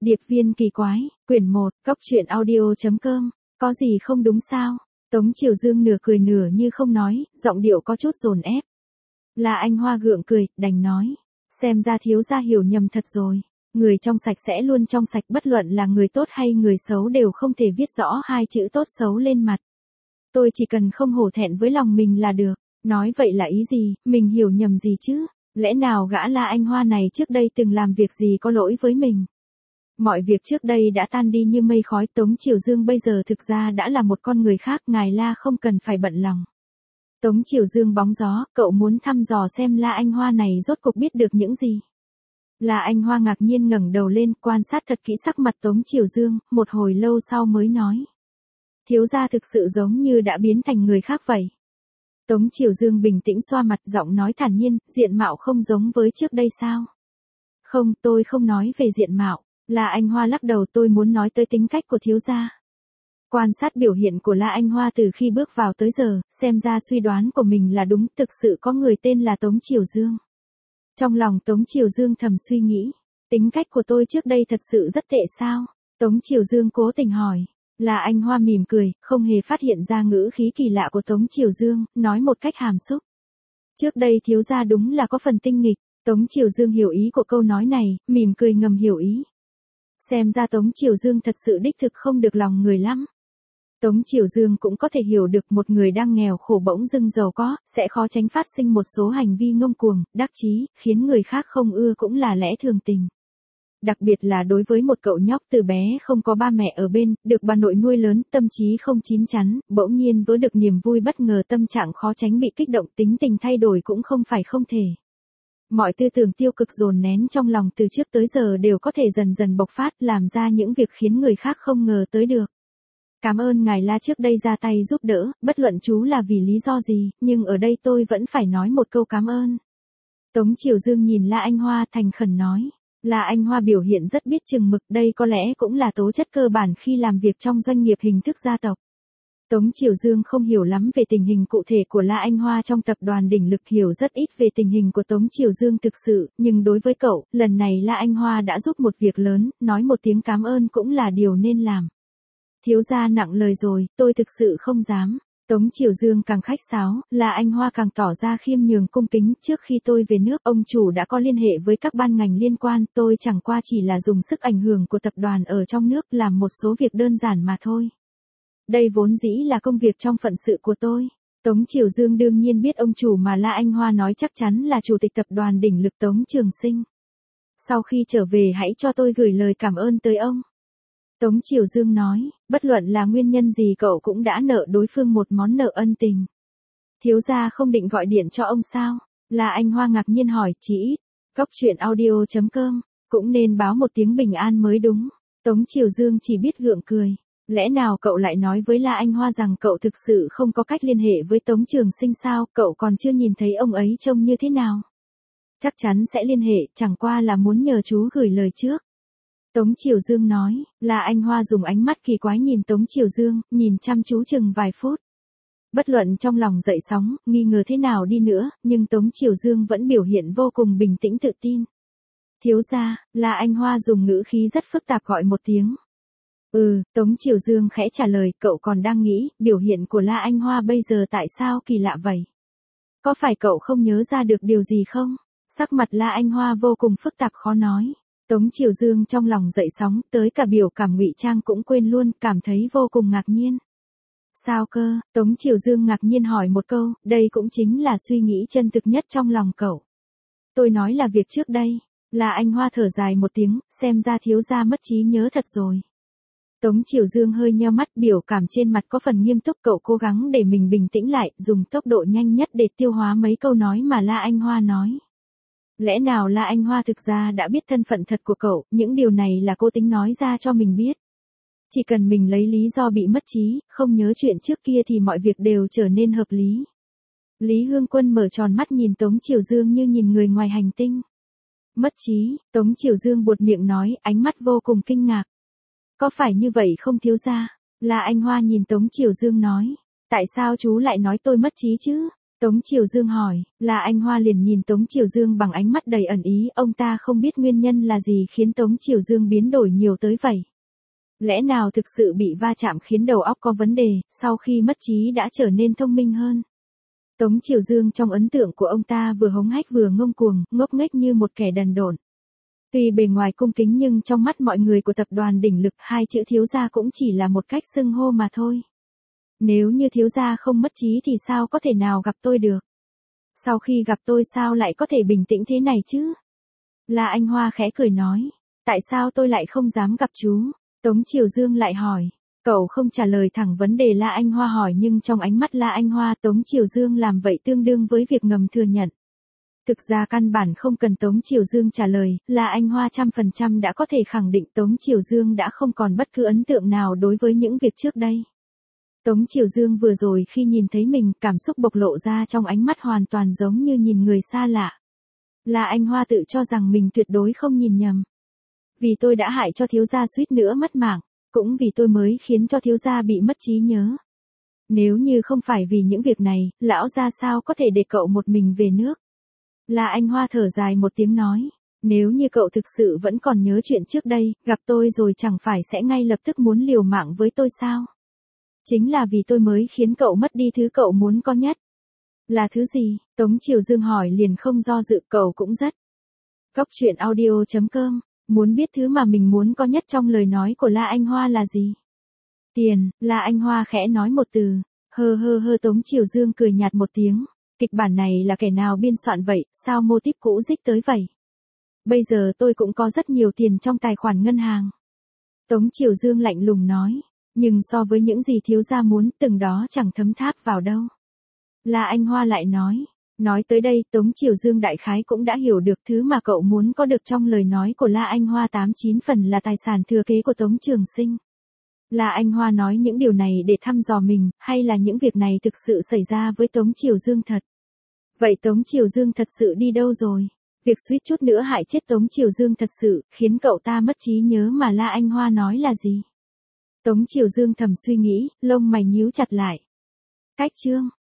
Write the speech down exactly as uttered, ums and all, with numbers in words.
Điệp viên kỳ quái, quyển một, cóc truyện audio.com, có gì không đúng sao? Tống Triều Dương nửa cười nửa như không nói, giọng điệu có chút dồn ép. La Anh Hoa gượng cười, đành nói. Xem ra thiếu gia hiểu nhầm thật rồi. Người trong sạch sẽ luôn trong sạch, bất luận là người tốt hay người xấu đều không thể viết rõ hai chữ tốt xấu lên mặt. Tôi chỉ cần không hổ thẹn với lòng mình là được. Nói vậy là ý gì, mình hiểu nhầm gì chứ? Lẽ nào gã La Anh Hoa này trước đây từng làm việc gì có lỗi với mình? Mọi việc trước đây đã tan đi như mây khói, Tống Triều Dương bây giờ thực ra đã là một con người khác, ngài La không cần phải bận lòng. Tống Triều Dương bóng gió, cậu muốn thăm dò xem La Anh Hoa này rốt cuộc biết được những gì? La Anh Hoa ngạc nhiên ngẩng đầu lên, quan sát thật kỹ sắc mặt Tống Triều Dương, một hồi lâu sau mới nói. Thiếu gia thực sự giống như đã biến thành người khác vậy. Tống Triều Dương bình tĩnh xoa mặt, giọng nói thản nhiên, diện mạo không giống với trước đây sao? Không, tôi không nói về diện mạo. La Anh Hoa lắc đầu, tôi muốn nói tới tính cách của thiếu gia. Quan sát biểu hiện của La Anh Hoa từ khi bước vào tới giờ, xem ra suy đoán của mình là đúng, thực sự có người tên là Tống Triều Dương. Trong lòng Tống Triều Dương thầm suy nghĩ, tính cách của tôi trước đây thật sự rất tệ sao? Tống Triều Dương cố tình hỏi. La Anh Hoa mỉm cười, không hề phát hiện ra ngữ khí kỳ lạ của Tống Triều Dương, nói một cách hàm xúc. Trước đây thiếu gia đúng là có phần tinh nghịch. Tống Triều Dương hiểu ý của câu nói này, mỉm cười ngầm hiểu ý. Xem ra Tống Triều Dương thật sự đích thực không được lòng người lắm. Tống Triều Dương cũng có thể hiểu được một người đang nghèo khổ bỗng dưng giàu có, sẽ khó tránh phát sinh một số hành vi ngông cuồng, đắc chí, khiến người khác không ưa cũng là lẽ thường tình. Đặc biệt là đối với một cậu nhóc từ bé không có ba mẹ ở bên, được bà nội nuôi lớn, tâm trí không chín chắn, bỗng nhiên vớ được niềm vui bất ngờ, tâm trạng khó tránh bị kích động, tính tình thay đổi cũng không phải không thể. Mọi tư tưởng tiêu cực dồn nén trong lòng từ trước tới giờ đều có thể dần dần bộc phát, làm ra những việc khiến người khác không ngờ tới được. Cảm ơn ngài La trước đây ra tay giúp đỡ, bất luận chú là vì lý do gì, nhưng ở đây tôi vẫn phải nói một câu cảm ơn. Tống Triều Dương nhìn La Anh Hoa thành khẩn nói. La Anh Hoa biểu hiện rất biết chừng mực, đây có lẽ cũng là tố chất cơ bản khi làm việc trong doanh nghiệp hình thức gia tộc. Tống Triều Dương không hiểu lắm về tình hình cụ thể của La Anh Hoa trong tập đoàn Đỉnh Lực, hiểu rất ít về tình hình của Tống Triều Dương thực sự, nhưng đối với cậu, lần này La Anh Hoa đã giúp một việc lớn, nói một tiếng cảm ơn cũng là điều nên làm. Thiếu gia nặng lời rồi, tôi thực sự không dám. Tống Triều Dương càng khách sáo, La Anh Hoa càng tỏ ra khiêm nhường cung kính, trước khi tôi về nước, ông chủ đã có liên hệ với các ban ngành liên quan, tôi chẳng qua chỉ là dùng sức ảnh hưởng của tập đoàn ở trong nước làm một số việc đơn giản mà thôi. Đây vốn dĩ là công việc trong phận sự của tôi. Tống Triều Dương đương nhiên biết ông chủ mà La Anh Hoa nói chắc chắn là chủ tịch tập đoàn Đỉnh Lực Tống Trường Sinh. Sau khi trở về hãy cho tôi gửi lời cảm ơn tới ông. Tống Triều Dương nói, bất luận là nguyên nhân gì cậu cũng đã nợ đối phương một món nợ ân tình. Thiếu gia không định gọi điện cho ông sao? La Anh Hoa ngạc nhiên hỏi, chỉ ít, cóc truyện audio.com, cũng nên báo một tiếng bình an mới đúng. Tống Triều Dương chỉ biết gượng cười. Lẽ nào cậu lại nói với La Anh Hoa rằng cậu thực sự không có cách liên hệ với Tống Trường Sinh sao, cậu còn chưa nhìn thấy ông ấy trông như thế nào? Chắc chắn sẽ liên hệ, chẳng qua là muốn nhờ chú gửi lời trước. Tống Triều Dương nói, La Anh Hoa dùng ánh mắt kỳ quái nhìn Tống Triều Dương, nhìn chăm chú chừng vài phút. Bất luận trong lòng dậy sóng, nghi ngờ thế nào đi nữa, nhưng Tống Triều Dương vẫn biểu hiện vô cùng bình tĩnh tự tin. Thiếu gia, La Anh Hoa dùng ngữ khí rất phức tạp gọi một tiếng. Ừ, Tống Triều Dương khẽ trả lời, cậu còn đang nghĩ, biểu hiện của La Anh Hoa bây giờ tại sao kỳ lạ vậy? Có phải cậu không nhớ ra được điều gì không? Sắc mặt La Anh Hoa vô cùng phức tạp khó nói. Tống Triều Dương trong lòng dậy sóng, tới cả biểu cảm ngụy trang cũng quên luôn, cảm thấy vô cùng ngạc nhiên. Sao cơ? Tống Triều Dương ngạc nhiên hỏi một câu, đây cũng chính là suy nghĩ chân thực nhất trong lòng cậu. Tôi nói là việc trước đây. La Anh Hoa thở dài một tiếng, xem ra thiếu gia mất trí nhớ thật rồi. Tống Triều Dương hơi nheo mắt, biểu cảm trên mặt có phần nghiêm túc, cậu cố gắng để mình bình tĩnh lại, dùng tốc độ nhanh nhất để tiêu hóa mấy câu nói mà La Anh Hoa nói. Lẽ nào La Anh Hoa thực ra đã biết thân phận thật của cậu, những điều này là cô tính nói ra cho mình biết. Chỉ cần mình lấy lý do bị mất trí, không nhớ chuyện trước kia thì mọi việc đều trở nên hợp lý. Lý Hương Quân mở tròn mắt nhìn Tống Triều Dương như nhìn người ngoài hành tinh. Mất trí, Tống Triều Dương buột miệng nói, ánh mắt vô cùng kinh ngạc. Có phải như vậy không thiếu gia? La Anh Hoa nhìn Tống Triều Dương nói. Tại sao chú lại nói tôi mất trí chứ? Tống Triều Dương hỏi, La Anh Hoa liền nhìn Tống Triều Dương bằng ánh mắt đầy ẩn ý, ông ta không biết nguyên nhân là gì khiến Tống Triều Dương biến đổi nhiều tới vậy. Lẽ nào thực sự bị va chạm khiến đầu óc có vấn đề, sau khi mất trí đã trở nên thông minh hơn. Tống Triều Dương trong ấn tượng của ông ta vừa hống hách vừa ngông cuồng, ngốc nghếch như một kẻ đần độn. Tuy bề ngoài cung kính nhưng trong mắt mọi người của tập đoàn Đỉnh Lực hai chữ thiếu gia cũng chỉ là một cách xưng hô mà thôi. Nếu như thiếu gia không mất trí thì sao có thể nào gặp tôi được? Sau khi gặp tôi sao lại có thể bình tĩnh thế này chứ? La Anh Hoa khẽ cười nói, tại sao tôi lại không dám gặp chú? Tống Triều Dương lại hỏi, cậu không trả lời thẳng vấn đề La Anh Hoa hỏi nhưng trong ánh mắt La Anh Hoa Tống Triều Dương làm vậy tương đương với việc ngầm thừa nhận. Thực ra căn bản không cần Tống Triều Dương trả lời, La Anh Hoa trăm phần trăm đã có thể khẳng định Tống Triều Dương đã không còn bất cứ ấn tượng nào đối với những việc trước đây. Tống Triều Dương vừa rồi khi nhìn thấy mình, cảm xúc bộc lộ ra trong ánh mắt hoàn toàn giống như nhìn người xa lạ. La Anh Hoa tự cho rằng mình tuyệt đối không nhìn nhầm. Vì tôi đã hại cho thiếu gia suýt nữa mất mạng, cũng vì tôi mới khiến cho thiếu gia bị mất trí nhớ. Nếu như không phải vì những việc này, lão gia sao có thể để cậu một mình về nước? La Anh Hoa thở dài một tiếng nói, nếu như cậu thực sự vẫn còn nhớ chuyện trước đây, gặp tôi rồi chẳng phải sẽ ngay lập tức muốn liều mạng với tôi sao? Chính là vì tôi mới khiến cậu mất đi thứ cậu muốn có nhất. Là thứ gì? Tống Triều Dương hỏi liền không do dự, cậu cũng rất. Cốc truyện audio chấm com, muốn biết thứ mà mình muốn có nhất trong lời nói của La Anh Hoa là gì? Tiền. La Anh Hoa khẽ nói một từ, hơ hơ hơ. Tống Triều Dương cười nhạt một tiếng, kịch bản này là kẻ nào biên soạn vậy, sao mô típ cũ dích tới vậy? Bây giờ tôi cũng có rất nhiều tiền trong tài khoản ngân hàng. Tống Triều Dương lạnh lùng nói, nhưng so với những gì thiếu gia muốn, từng đó chẳng thấm tháp vào đâu. La Anh Hoa lại nói, nói tới đây Tống Triều Dương đại khái cũng đã hiểu được thứ mà cậu muốn có được trong lời nói của La Anh Hoa tám chín phần là tài sản thừa kế của Tống Trường Sinh. La Anh Hoa nói những điều này để thăm dò mình, hay là những việc này thực sự xảy ra với Tống Triều Dương thật? Vậy Tống Triều Dương thật sự đi đâu rồi? Việc suýt chút nữa hại chết Tống Triều Dương thật sự khiến cậu ta mất trí nhớ mà La Anh Hoa nói là gì? Tống Triều Dương thầm suy nghĩ, lông mày nhíu chặt lại. Cách chương